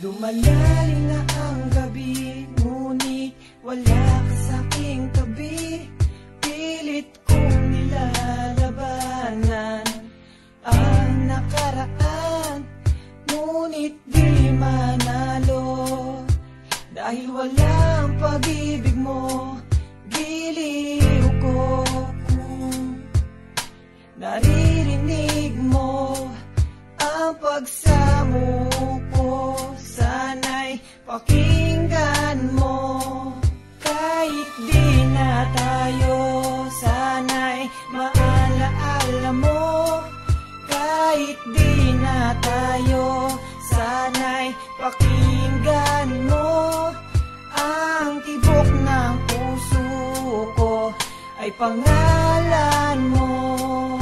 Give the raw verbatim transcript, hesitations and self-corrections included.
Lumalalim na ang gabi, ngunit wala ka sa'king tabi. Pilit kong nilalabanan ang nakaraan, ngunit di manalo. Dahil walang pag-ibig mo, giliw ko kung naririnig mo ang pagsamo ko. Sana'y pakinggan mo. Kahit di na tayo, sana'y maalaala mo. Kahit di na tayo, sana'y pakinggan mo. Ang tibok ng puso ko ay pangalan mo.